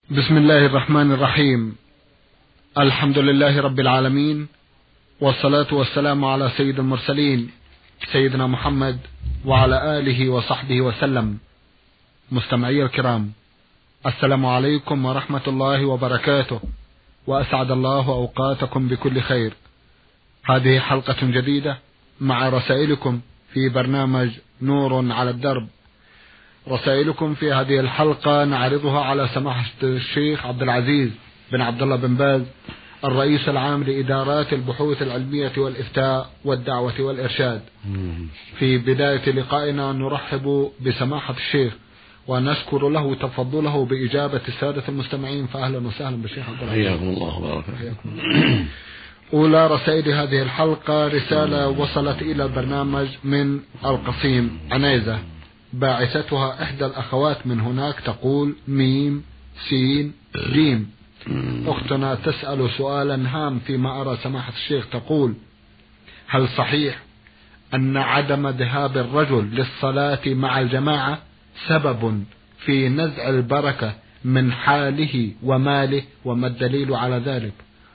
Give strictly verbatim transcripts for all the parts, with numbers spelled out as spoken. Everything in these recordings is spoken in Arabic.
بسم الله الرحمن الرحيم. الحمد لله رب العالمين، والصلاة والسلام على سيد المرسلين سيدنا محمد وعلى آله وصحبه وسلم. مستمعي الكرام، السلام عليكم ورحمة الله وبركاته، وأسعد الله أوقاتكم بكل خير. هذه حلقة جديدة مع رسائلكم في برنامج نور على الدرب. رسائلكم في هذه الحلقة نعرضها على سماحة الشيخ عبد العزيز بن عبد الله بن باز، الرئيس العام لإدارات البحوث العلمية والإفتاء والدعوة والإرشاد. في بداية لقائنا نرحب بسماحة الشيخ ونشكر له تفضله بإجابة السادة المستمعين، فأهلا وسهلا بالشيخ عبد العزيز. حياكم الله وبارك فيكم. أولى رسائل هذه الحلقة رسالة وصلت إلى البرنامج من القصيم عنيزة، باعثتها إحدى الأخوات من هناك، تقول ميم سين جيم. أختنا تسأل سؤالا هام فيما أرى سماحة الشيخ، تقول: هل صحيح أن عدم ذهاب الرجل للصلاة مع الجماعة سبب في نزع البركة من حاله وماله، وما الدليل على ذلك؟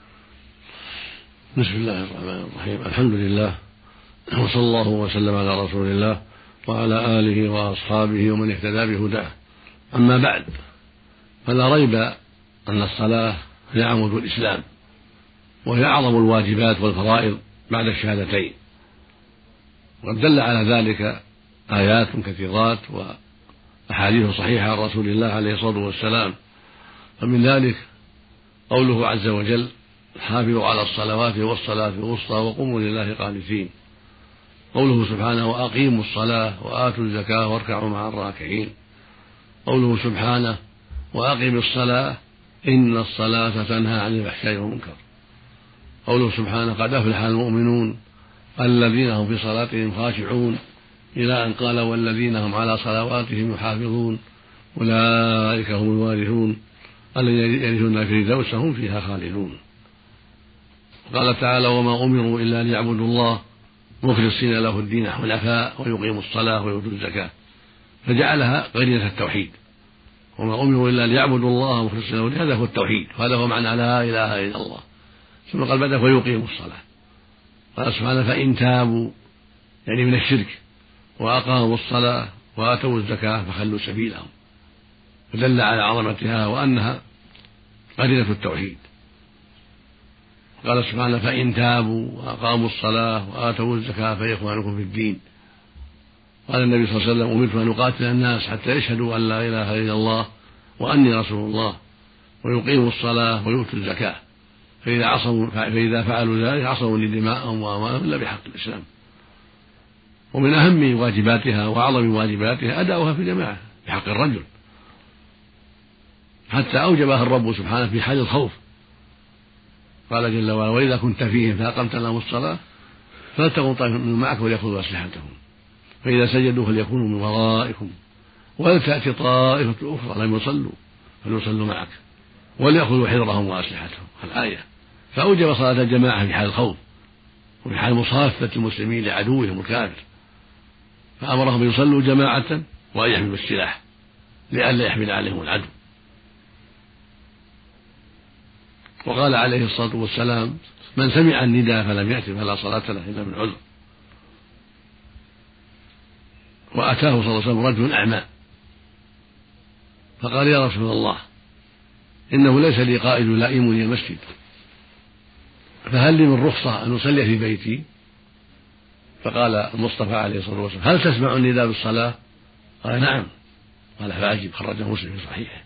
بسم الله الرحمن الرحيم. الحمد لله، وصلى الله وسلم على رسول الله وعلى آله وأصحابه ومن اهتدى بهداه. أما بعد، فلا ريب أن الصلاة هي عمود الإسلام، وهي أعظم الواجبات والفرائض بعد الشهادتين، وقد دل على ذلك آيات كثيرات وأحاديث صحيحة عن رسول الله عليه الصلاة والسلام. فمن ذلك قوله عز وجل: حافظوا على الصلوات والصلاة الوسطى وقوموا لله قانتين. قوله سبحانه: وأقيموا الصلاة وآتوا الزكاة واركعوا مع الراكعين. قوله سبحانه: وأقم الصلاة إن الصلاة تنهى عن الفحشاء والمنكر. قوله سبحانه: قد أفلح المؤمنون الذين هم في صلاتهم خاشعون، إلى أن قال: والذين هم على صلواتهم يحافظون أولئك هم الوارثون الذين يرثون الفردوس هم فيها خالدون. قال تعالى: وما أمروا إلا ليعبدوا الله مخلصين له الدين حنفاء ويقيموا الصلاة ويؤتوا الزكاة، فجعلها قرينة التوحيد. وما أمروا إلا ليعبدوا الله مخلصين له الدين، هذا هو التوحيد، وهذا هو معنى لا إله إلا الله. ثم قال بدأ: ويقيموا الصلاة. قال سبحانه: فإن تابوا، يعني من الشرك، وأقاموا الصلاة وآتوا الزكاة فخلوا سبيلهم، فدل على عظمتها وأنها قرينة التوحيد. قال سبحانه: فإن تابوا وأقاموا الصلاة وآتوا الزكاة فإخوانكم في الدين. قال النبي صلى الله عليه وسلم: أمرت أن أقاتل الناس حتى يشهدوا أن لا إله إلا الله وأني رسول الله ويقيموا الصلاة ويؤتوا الزكاة، فإذا عصموا فإذا فعلوا ذلك عصموا لدماءهم وأموالهم إلا بحق الإسلام. ومن أهم واجباتها وأعظم واجباتها أداؤها في الجماعة بحق الرجل، حتى أوجبها الرب سبحانه في حال الخوف. قال جل وعلا: وإذا كنت فيهم فأقمت لهم الصلاة فلتكن طائفة منهم معك وليأخذوا أسلحتهم فإذا سجدوا فليكونوا من ورائكم ولتأتي طائفة أخرى لم يصلوا فليصلوا معك وليأخذوا حذرهم وأسلحتهم. الآية. فأوجب صلاة الجماعة في حال الخوف وفي حال مصافة المسلمين لعدوهم الكافر، فأمرهم أن يصلوا جماعة وأن يحملوا السلاح لئلا يحمل عليهم العدو. وقال عليه الصلاة والسلام: من سمع النداء فلم يأت فلا صلاة له إلا من عذر. وأتاه صلى الله عليه وسلم رجل أعمى فقال: يا رسول الله، إنه ليس لي قائد يلائمني المسجد، فهل لي من رخصة أن أصلي في بيتي؟ فقال المصطفى عليه الصلاة والسلام: هل تسمع النداء بالصلاة؟ قال: نعم. قال: فأجب. خرجه مسلم في صحيحه.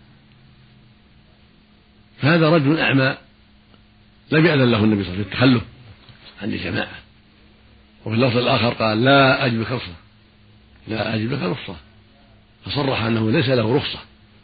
فهذا رجل أعمى لم يأذن له النبي صلى الله عليه وسلم التخلف عن الجماعة. وفي اللفظ الآخر قال: لا أجب لك رخصة، لا أجب لك رخصة، فصرح أنه ليس له رخصة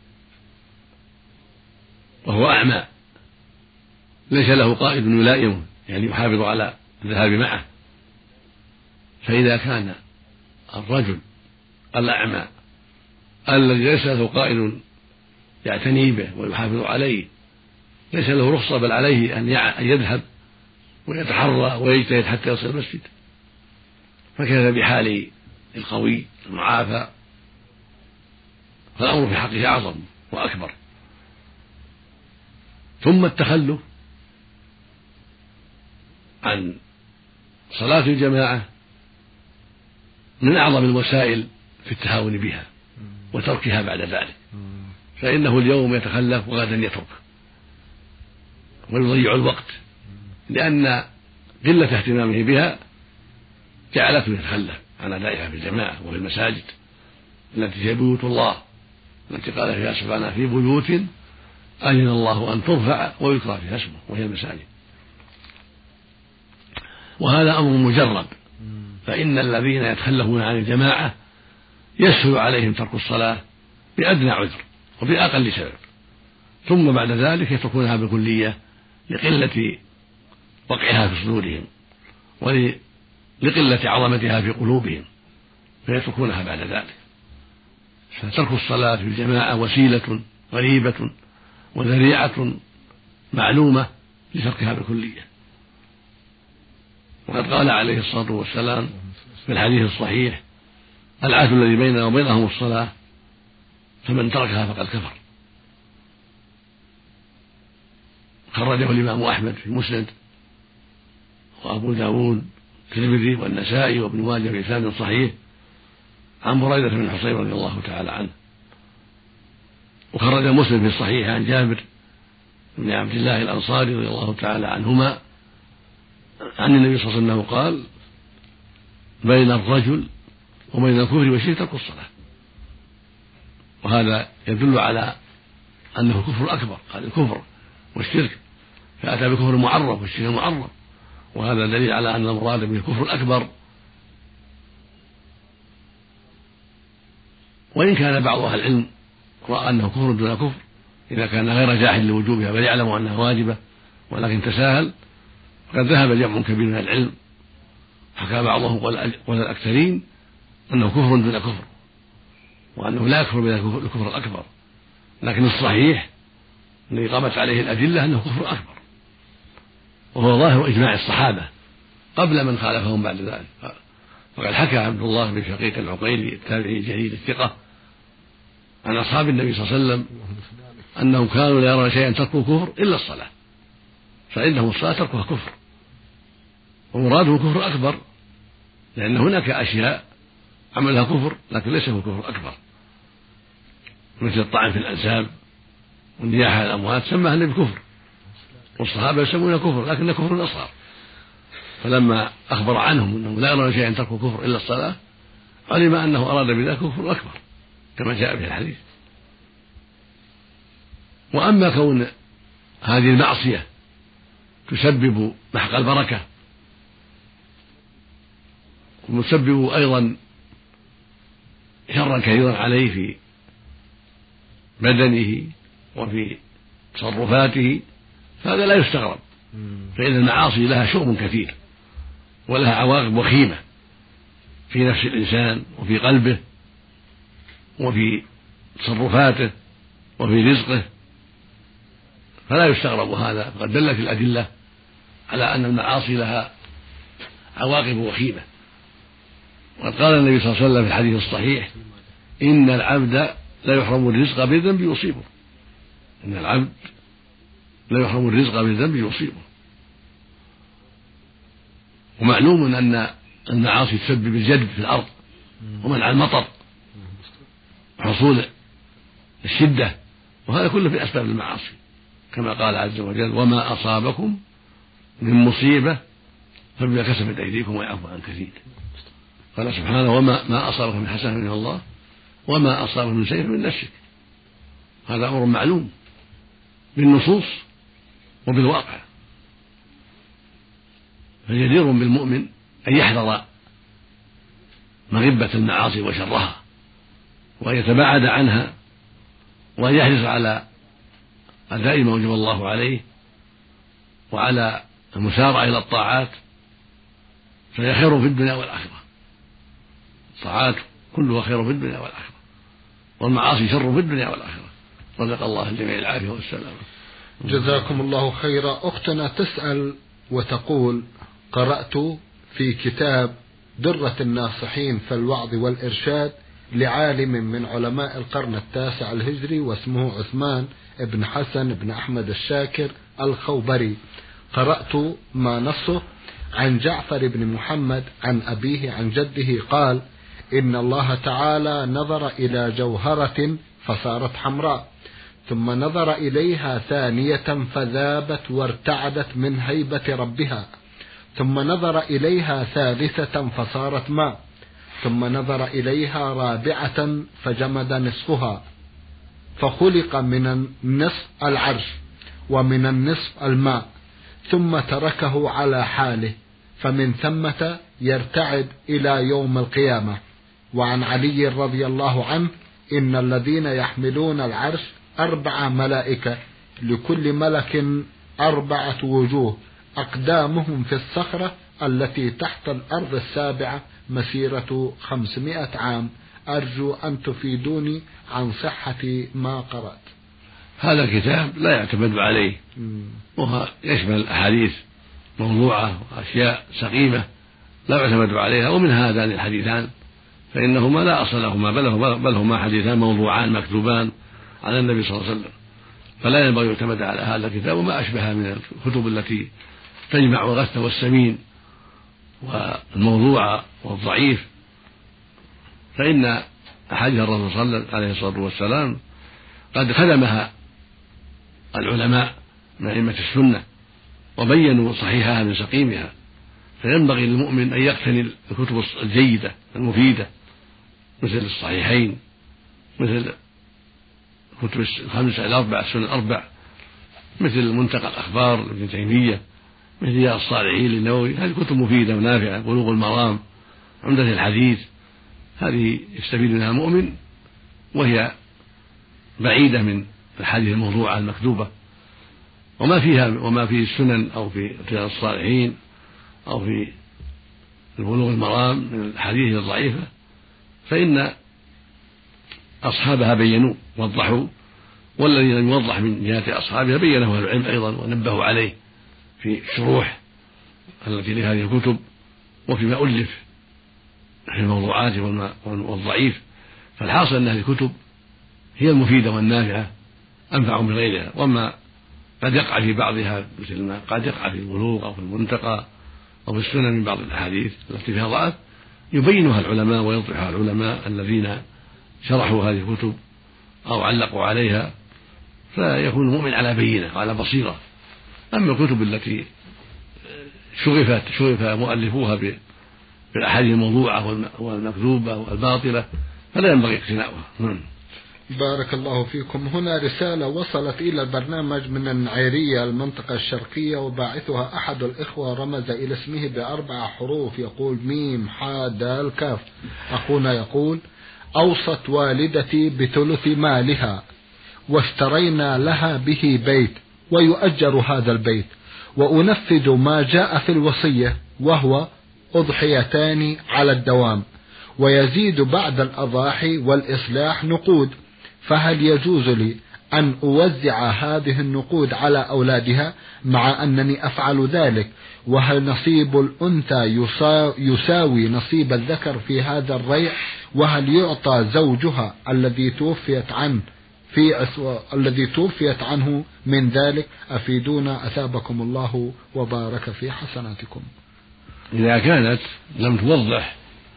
وهو أعمى، ليس له قائد يلائمه يعني يحافظ على الذهاب معه. فإذا كان الرجل الأعمى الذي ليس له قائد يعتني به ويحافظ عليه ليس له رخصة، بل عليه أن يذهب ويتحرى ويجتهد حتى يصل المسجد، فكيف بحال القوي المعافى؟ فالأمر في حقه أعظم وأكبر. ثم التخلف عن صلاة الجماعة من أعظم الوسائل في التهاون بها وتركها بعد ذلك، فإنه اليوم يتخلف وغدا يترك ويضيع الوقت، لأن قلة اهتمامه بها جعلته يتخلف عن أدائها في الجماعة وفي المساجد التي هي بيوت الله، التي قال فيها سبحانه في بيوت أذن الله أن ترفع ويذكر فيها اسمه، وهي المساجد. وهذا أمر مجرب، فإن الذين يتخلفون عن الجماعة يسهل عليهم ترك الصلاة بأدنى عذر وبأقل سبب، ثم بعد ذلك يتركونها بالكلية لقلة وقعها في صدورهم ولقلة عظمتها في قلوبهم، فيتركونها بعد ذلك. فترك الصلاة في الجماعة وسيلة غريبة وذريعة معلومة لتركها بالكلية. وقد قال عليه الصلاة والسلام في الحديث الصحيح: العهد الذي بيننا وبينهم الصلاة، فمن تركها فقد كفر. خرجه الإمام أحمد في مسند، وأبو داود والترمذي والنسائي وابن ماجه بإسناد صحيح عن بريدة بن الحصيب رضي الله تعالى عنه. وخرج مسلم في الصحيح عن جابر بن عبد الله الأنصاري رضي الله تعالى عنهما عن النبي صلى الله عليه وسلم قال: بين الرجل وبين الكفر والشرك ترك الصلاة. وهذا يدل على أنه كفر أكبر، قال الكفر والشرك، فأتى بكفر معرف والشرك معرف، وهذا دليل على أن المراد به الكفر الأكبر. وإن كان بعض أهل العلم رأى أنه كفر دون كفر إذا كان غير جاحد لوجوبها بل يعلم أنها واجبة ولكن تساهل، فقد ذهب جمع كبير من العلم، حكى بعضهم قول الأكثرين أنه كفر دون كفر، وأنه لا يكفر بالكفر الأكبر، لكن الصحيح الذي قامت عليه الأدلة أنه كفر أكبر، وهو ظاهر إجماع الصحابة قبل من خالفهم بعد ذلك. وقد حكى عبد الله بن شقيق العقيلي التابعي الجليل الثقة عن أصحاب النبي صلى الله عليه وسلم أنهم كانوا لا يرون شيئا تركوا كفر إلا الصلاة، فإنهم الصلاة تركها كفر، ومراده كفر أكبر، لأن هناك أشياء عملها كفر لكن ليس هو كفر أكبر، مثل الطعن في الأنساب والنياحة على الأموات سماها النبي كفر، والصحابة يسمونها كفر لكنه كفر أصغر. فلما أخبر عنهم أنهم لا يرون شيئا تركوا كفر إلا الصلاة علم أنه أراد بذلك كفر أكبر كما جاء في الحديث. وأما كون هذه المعصية تسبب محق البركة وتسبب أيضا شرا كثيرا عليه في بدنه وفي تصرفاته، فهذا لا يستغرب، فإن المعاصي لها شؤم كثير ولها عواقب وخيمة في نفس الإنسان وفي قلبه وفي تصرفاته وفي رزقه، فلا يستغرب هذا، فقد دلت الأدلة على أن المعاصي لها عواقب وخيمة. وقد قال النبي صلى الله عليه وسلم في الحديث الصحيح: إن العبد لا يحرم الرزق بالذنب يصيبه، إن العبد لا يحرم الرزق بالذنب يصيبه. ومعلوم أن المعاصي تسبب الجد في الأرض ومنع المطر وحصول الشدة، وهذا كله في أسباب المعاصي، كما قال عز وجل: وما أصابكم من مصيبة فبما كسبت أيديكم ويعفو عن كثير. قال سبحانه: وما ما أصابك من حسنة من الله وما أصابك من سيئة من نفسك. هذا أمر معلوم بالنصوص وبالواقع، فجدير بالمؤمن أن يحذر مغبة المعاصي وشرها وأن يتباعد عنها وأن يحرص على أداء ما وجب الله عليه وعلى المسارعة إلى الطاعات، فهي خير في الدنيا والآخرة. الطاعات كلها خير في الدنيا والآخرة، والمعاصي شر في الدنيا والآخرة. رزق الله الجميع العافية والسلامة. جزاكم الله خيرا. أختنا تسأل وتقول: قرأت في كتاب درة الناصحين في الوعظ والإرشاد لعالم من علماء القرن التاسع الهجري واسمه عثمان بن حسن بن أحمد الشاكر الخوبري. قرأت ما نصه عن جعفر بن محمد عن أبيه عن جده قال: إن الله تعالى نظر إلى جوهرة فصارت حمراء، ثم نظر إليها ثانية فذابت وارتعدت من هيبة ربها، ثم نظر إليها ثالثة فصارت ماء، ثم نظر إليها رابعة فجمد نصفها، فخلق من النصف العرش ومن النصف الماء، ثم تركه على حاله، فمن ثمة يرتعد إلى يوم القيامة. وعن علي رضي الله عنه: إن الذين يحملون العرش أربع ملائكة، لكل ملك أربعة وجوه، أقدامهم في الصخرة التي تحت الأرض السابعة مسيرة خمسمائة عام. أرجو أن تفيدوني عن صحة ما قرأت. هذا الكتاب لا يعتمد عليه، وهو يشمل أحاديث موضوعة وأشياء سقيمة لا يعتمد عليها، ومن هذان الحديثان فإنهما لا أصل لهما، بل هما حديثان موضوعان مكتوبان على النبي صلى الله عليه وسلم، فلا ينبغي يعتمد على هذا الكتاب وما أشبه من الكتب التي تجمع الغث والسمين والموضوع والضعيف. فإن أحاديث الرسول صلى الله عليه الصلاة والسلام قد خدمها العلماء من أئمة السنة وبينوا صحيحها من سقيمها، فينبغي للمؤمن أن يقتني الكتب الجيدة المفيدة مثل الصحيحين، مثل كتب الخمسة الأربع السنن الأربع، مثل منتقى الأخبار لابن تيمية، مثل رياض الصالحين للنووي. هذه كتب مفيدة ونافعة، بلوغ المرام، عمدة الحديث، هذه يستفيد منها المؤمن، وهي بعيدة من الحديث الموضوعة المكتوبة. وما فيها وما في السنن أو في رياض الصالحين أو في بلوغ المرام من الحديث الضعيفة فإن أصحابها بينوا وضحوا، والذي لم يوضح من جهة أصحابها بينه أهل العلم أيضا ونبهوا عليه في الشروح التي لهذه الكتب وفيما ألف في الموضوعات والضعيف. فالحاصل أن هذه الكتب هي المفيدة والنافعة أنفع من غيرها، وما قد يقع في بعضها مثل ما قد يقع في البلوغ أو في المنتقى أو في السنن من بعض الأحاديث التي فيها ضعف يبينها العلماء ويوضحها العلماء الذين شرحوا هذه الكتب أو علقوا عليها، فيكون المؤمن على بينة وعلى بصيرة. أما الكتب التي شغفت شغف مؤلفوها بالأحاديث الموضوعة والمكذوبة والباطلة فلا ينبغي اقتناؤها. بارك الله فيكم. هنا رسالة وصلت إلى البرنامج من النعيرية المنطقة الشرقية، وباعثها أحد الإخوة رمز إلى اسمه بأربع حروف يقول ميم حا دال كاف. أخونا يقول: أوصت والدتي بثلث مالها واشترينا لها به بيت ويؤجر هذا البيت، وأنفذ ما جاء في الوصية وهو أضحيتان على الدوام، ويزيد بعد الأضاحي والإصلاح نقود، فهل يجوز لي أن أوزع هذه النقود على أولادها مع أنني أفعل ذلك؟ وهل نصيب الأنثى يساوي نصيب الذكر في هذا الريع؟ وهل يعطى زوجها الذي توفيت عنه في الذي توفيت عنه من ذلك؟ أفيدونا أثابكم الله وبارك في حسناتكم. إذا كانت لم توضح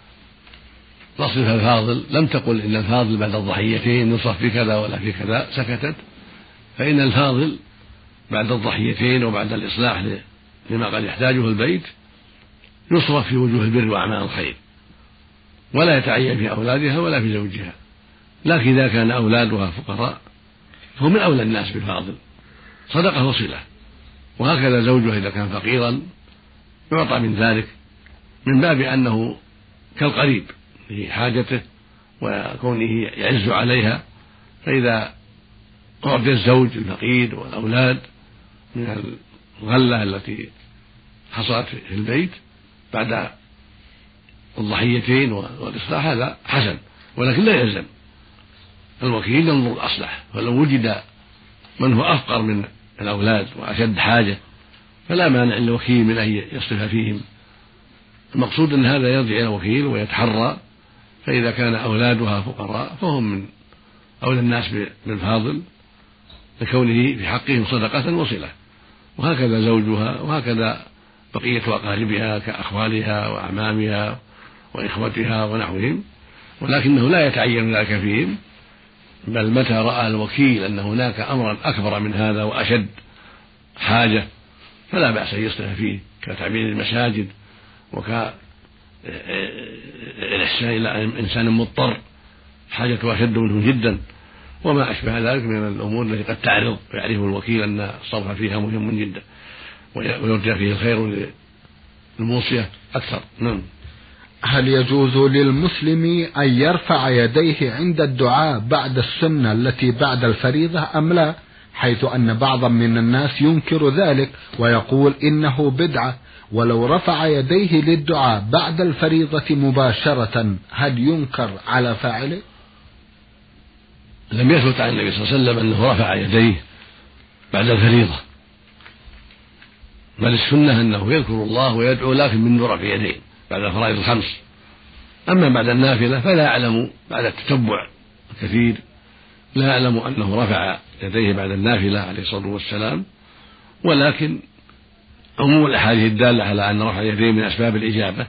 نصف الفاضل، لم تقل إن الفاضل بعد الضحيتين نصف في كذا ولا في كذا، سكتت، فإن الفاضل بعد الضحيتين وبعد الإصلاح لما قد يحتاجه البيت يصرف في وجوه البر وأعمال الخير، ولا يتعين في أولادها ولا في زوجها. لكن إذا كان أولادها فقراء فهو من أولى الناس بالفاضل، صدقة وصلة. وهكذا زوجها إذا كان فقيرا يعطى من ذلك، من باب أنه كالقريب في حاجته وكونه يعز عليها. فإذا أعطي الزوج الفقير والأولاد من الغلة التي حصلت في البيت بعد الضحيتين والإصلاح هذا حسن، ولكن لا يلزم. الوكيل ينظر الأصلح، فلو وجد من هو أفقر من الأولاد وأشد حاجة فلا مانع للوكيل من أن يصرف فيهم. المقصود أن هذا يرجع إلى الوكيل ويتحرى فإذا كان أولادها فقراء فهم من أولى الناس بالفاضل لكونه في حقهم صدقة وصلة، وهكذا زوجها، وهكذا بقية أقاربها كأخوالها وأعمامها وإخوتها ونحوهم، ولكنه لا يتعين ذلك فيهم، بل متى رأى الوكيل أن هناك أمرا أكبر من هذا وأشد حاجة فلا بأس أن يصلح فيه، كتعمير المساجد وكالإحسان إلى إنسان مضطر حاجته أشد منه جدا، وما أشبه ذلك من الأمور التي قد تعرض ويعرف الوكيل أن الصرف فيها مهم جدا ويرجى فيه الخير للموصية أكثر. نعم. هل يجوز للمسلم أن يرفع يديه عند الدعاء بعد السنة التي بعد الفريضة أم لا، حيث أن بعضا من الناس ينكر ذلك ويقول إنه بدعة، ولو رفع يديه للدعاء بعد الفريضة مباشرة هل ينكر على فاعله؟ لم يثبت عن النبي صلى الله عليه وسلم أنه رفع يديه بعد الفريضة، بل السنة أنه يذكر الله ويدعو لكن من رفع يديه بعد الفرائض الخمس. أما بعد النافلة فلا أعلم بعد التتبع الكثير لا أعلم أنه رفع يديه بعد النافلة عليه الصلاة والسلام، ولكن عموم الأحاديث الدالة على أن رفع اليدين من أسباب الإجابة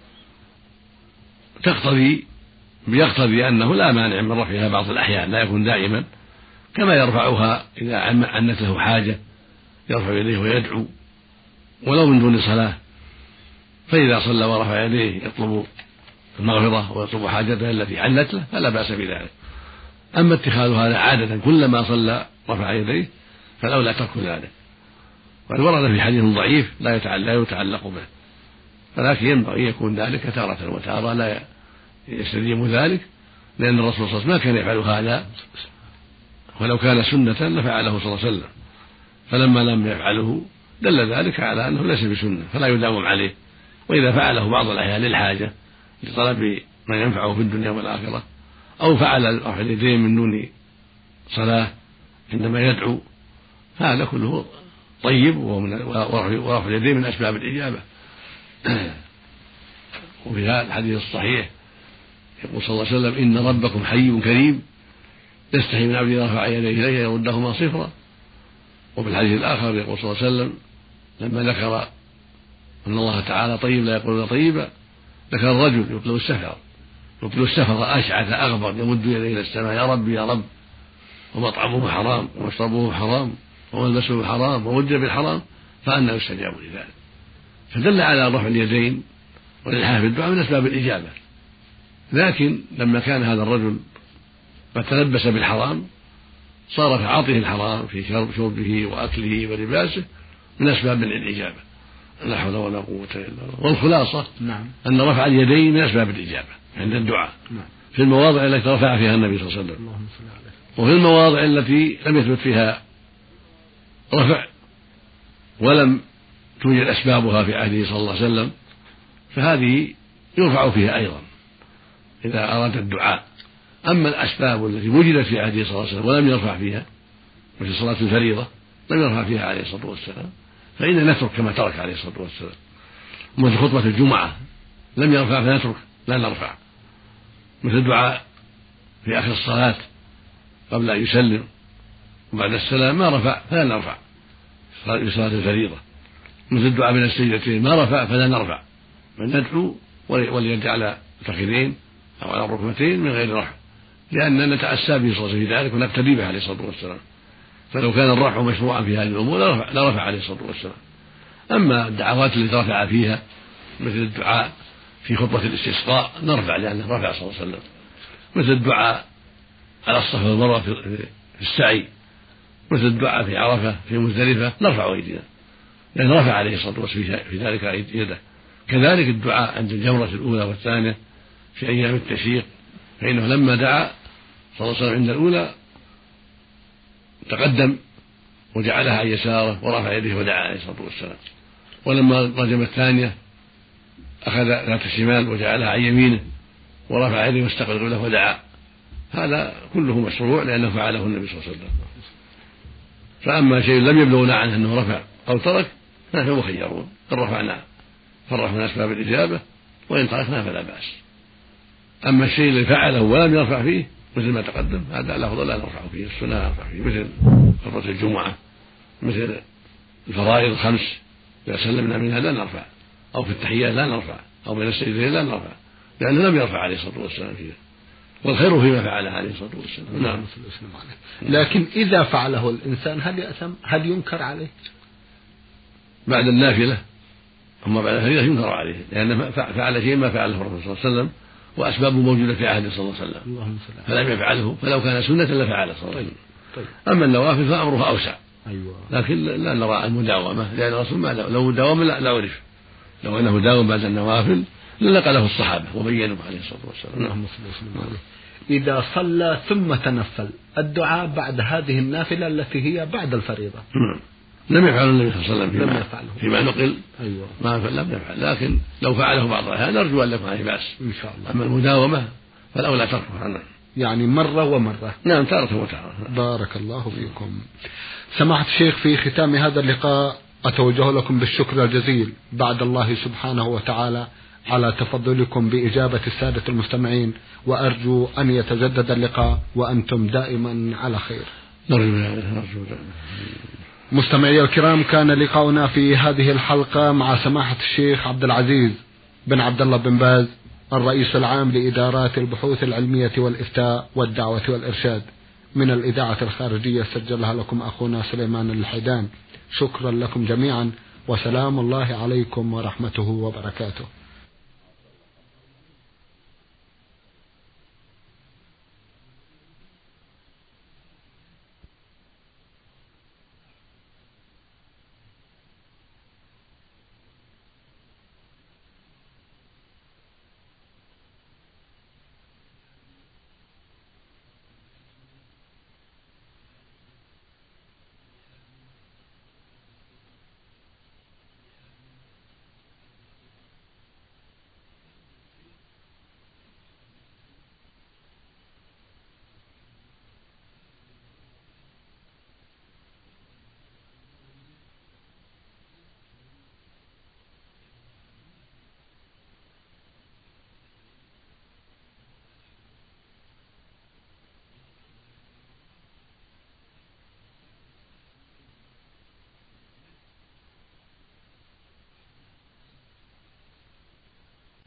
تقتضي بيقتضي أنه لا مانع من رفعها بعض الأحيان، لا يكون دائما، كما يرفعها إذا عنت له حاجة يرفع يديه ويدعو ولو من دون صلاة، فإذا صلى ورفع يديه يطلب المغفرة ويطلب حاجته التي عنت له فلا بأس بذلك. أما اتخاذ هذا عادة كلما صلى رفع يديه فالأولى ترك ذلك، وقد ورد في حديث ضعيف لا يتعلق به، ولكن ينبغي يكون ذلك تارة وتارة لا يستديم ذلك، لأن الرسول صلى الله عليه وسلم ما كان يفعل هذا، ولو كان سنة لفعله صلى الله عليه وسلم، فلما لم يفعله دل ذلك على أنه ليس بسنة فلا يداوم عليه، وإذا فعله بعض الأحيان للحاجة لطلب ما ينفعه في الدنيا والآخرة، أو فعل رفع اليدين من دون صلاة عندما يدعو، هذا كله طيب، ورفع اليدين من أسباب الإجابة. وفي هذا الحديث الصحيح يقول صلى الله عليه وسلم إن ربكم حي كريم يستحي من عبده رفع يديه إليه يردهما صفرا. وفي الحديث الآخر يقول صلى الله عليه وسلم لما ذكر أن الله تعالى طيب لا يقول طيبا ذكر الرجل يطلب السفر يطلب السفر أشعث أغبر يمد يديه إلى السماء يا رب يا رب، ومطعمه حرام ومشربه حرام وملبسه حرام ومد بالحرام، فأنه يستجاب لذلك. فدل على رفع اليدين والإلحاح في الدعاء من أسباب الإجابة، لكن لما كان هذا الرجل قد تلبس بالحرام صار في عطيه الحرام في شربه وأكله ولباسه من أسباب من الإجابة. لا حول ولا قوة إلا بالله. والخلاصة نعم. أن رفع اليدين من أسباب الإجابة عند الدعاء نعم. في المواضع التي رفع فيها النبي صلى الله عليه وسلم، وفي المواضع التي لم يثبت فيها رفع ولم توجد أسبابها في عهده صلى الله عليه وسلم فهذه يرفع فيها أيضا إذا أراد الدعاء. أما الأسباب التي وجدت في عهده صلى الله عليه وسلم ولم يرفع فيها مثل صلاة الفريضة لم يرفع فيها عليه الصلاة والسلام فإن نترك كما ترك عليه الصلاة والسلام. مثل خطبة الجمعة لم يرفع فنترك لا نرفع، مثل الدعاء في آخر الصلاة قبل أن يسلم وبعد السلام ما رفع فلا نرفع في صلاة الفريضة، مثل الدعاء بين السجدتين ما رفع فلا نرفع، بل ندعو وليد على الفخذين أو على الركبتين من غير رفع، لأننا نتأسى به صلى الله عليه وسلم في ذلك ونقتدي به عليه الصلاة والسلام. فلو كان الرفع مشروعا في هذه الأمور لرفع, لرفع عليه الصلاة والسلام. أما الدعوات التي رفع فيها مثل الدعاء في خطبة الاستسقاء نرفع لأنه رفع صلى الله عليه وسلم، مثل الدعاء على الصفا والمروة في السعي، مثل الدعاء في عرفة في مزدلفة نرفع أيدينا لأن رفع عليه الصلاة والسلام في ذلك يده. كذلك الدعاء عند الجمرة الأولى والثانية في أيام التشريق، فإنه لما دعا صلى الله عليه وسلم عند الأولى تقدم وجعلها عن يساره ورفع يديه ودعا عليه الصلاة والسلام، ولما رجم الثانية أخذ ذات الشمال وجعلها عن يمينه ورفع يديه واستقبل القبلة ودعا. هذا كله مشروع لأنه فعله النبي صلى الله عليه وسلم. فأما شيء لم يبلغنا عنه أنه رفع أو ترك فنحن مخيرون، إن رفعنا فرح من أسباب الإجابة وإن تركنا فلا بأس. أما الشيء اللي فعله ولم يرفع فيه مثل ما تقدم هذا الأفضل لا نرفع فيه، السنة لا نرفع فيه، مثل خطبة الجمعة، مثل الفرائض الخمس إذا سلمنا منها لا نرفع، أو في التحيات لا نرفع، أو بين السجدتين لا نرفع، لأنه لم يرفع عليه الصلاة والسلام فيها، والخير فيما فعله عليه الصلاة والسلام. نعم. لكن إذا فعله الإنسان هل يأثم؟ هل ينكر عليه؟ بعد النافلة أما بعد الفريضة ينكر عليه، لأن فعل شيء ما فعله الرسول صلى الله عليه وسلم وأسبابه موجودة في عهده صلى الله عليه وسلم، فلم يفعله، فلو كان سنة لفعله صلى الله عليه وسلم. طيب. أما النوافل فأمرها أوسع. أيوة. لكن لا نرى المداومة، لأن الرسول ما لو داوم لا عرف، لو أنه داوم بعد النوافل لنقله الصحابة وبينوا عليه الصلاة والسلام. نعم. إذا صلى ثم تنفل الدعاء بعد هذه النافلة التي هي بعد الفريضة. نعم. لم يفعل النبي صلى الله عليه وسلم فيما, فيما نقل. أيوة. ما لم يفعل، لكن لو فعله بعض الأحيان نرجو أن لا يكون عليه بأس إن شاء الله. أما المداومة فالأولى تركه عنه. يعني مرة ومرة. نعم تارة وتارة. بارك الله فيكم. سماحة الشيخ، في ختام هذا اللقاء أتوجه لكم بالشكر الجزيل بعد الله سبحانه وتعالى على تفضلكم بإجابة السادة المستمعين، وأرجو أن يتجدد اللقاء وأنتم دائما على خير. نرجو. مستمعي الكرام، كان لقاؤنا في هذه الحلقة مع سماحة الشيخ عبد العزيز بن عبد الله بن باز الرئيس العام لإدارات البحوث العلمية والإفتاء والدعوة والإرشاد من الإذاعة الخارجية، سجلها لكم أخونا سليمان الحيدان. شكرا لكم جميعا، وسلام الله عليكم ورحمته وبركاته.